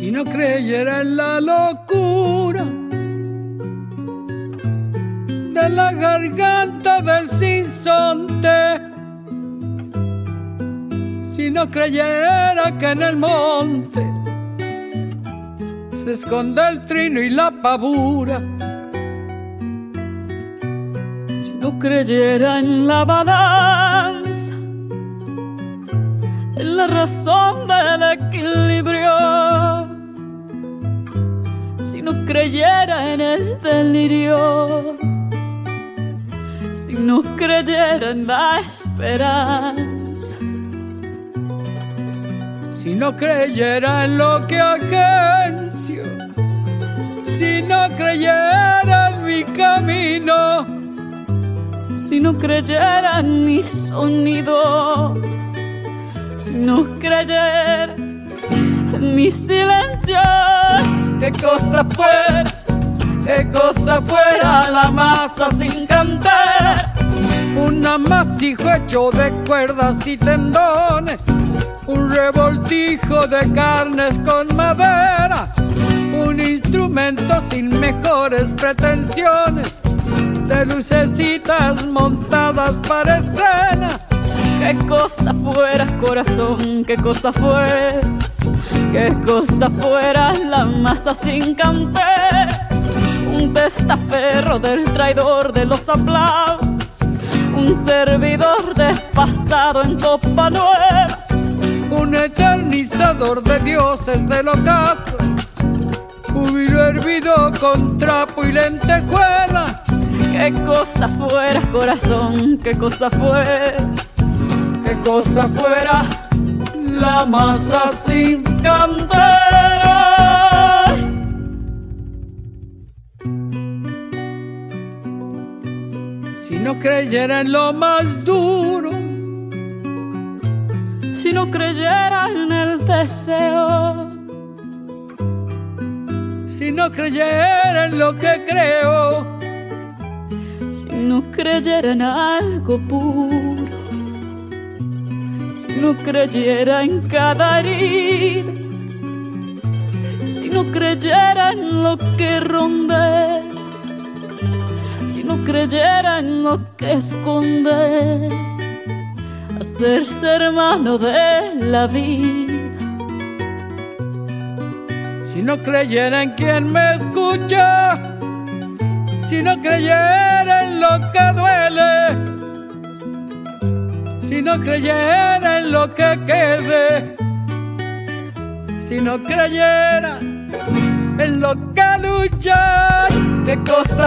Si no creyera en la locura de la garganta del sinsonte, si no creyera que en el monte se esconde el trino y la pavura, si no creyera en la balanza, en la razón del equilibrio, si no creyera en el delirio, si no creyera en la esperanza, si no creyera en lo que agencio, si no creyera en mi camino, si no creyera en mi sonido, si no creyera en mi silencio, qué cosa fuera la masa sin cantar, un amasijo hecho de cuerdas y tendones, un revoltijo de carnes con madera, un instrumento sin mejores pretensiones, de lucecitas montadas para escena. Qué cosa fuera, corazón, qué cosa fuera la masa sin cantar, un testaferro del traidor de los aplausos, un servidor desfasado en copa nueva, un eternizador de dioses del ocaso, júbilo hervido con trapo y lentejuela. Qué cosa fuera, corazón, qué cosa fuera la masa sin cantera. Si no creyera en lo más duro, si no creyera en el deseo, si no creyera en lo que creo, si no creyera en algo puro, si no creyera en cada herida, si no creyera en lo que ronde, si no creyera en lo que esconde, hacerse hermano de la vida, si no creyera en quien me escucha, si no creyera en lo que duele, si no creyera en lo que quede, si no creyera en lo que lucha, qué cosa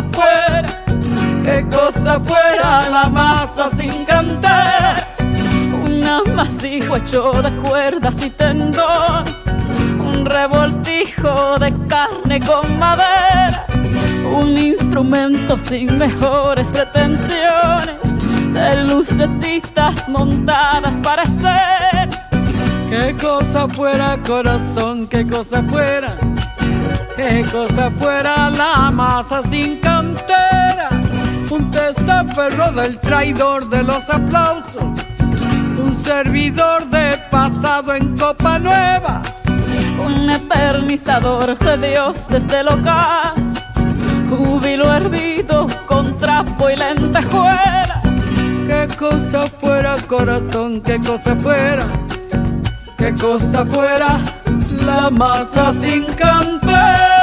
fuera la masa sin cantar, un amasijo hecho de cuerdas y tendones, un revoltijo de carne con madera, un instrumento sin mejores pretensiones, de lucecitas montadas para hacer. Qué cosa fuera, corazón, qué cosa fuera la masa sin cantera, un testaferro del traidor de los aplausos, un servidor de pasado en copa nueva, un eternizador de dioses del ocaso, júbilo hervido con trapo y lentejuela. Qué cosa fuera, corazón, qué cosa fuera la masa sin cantera.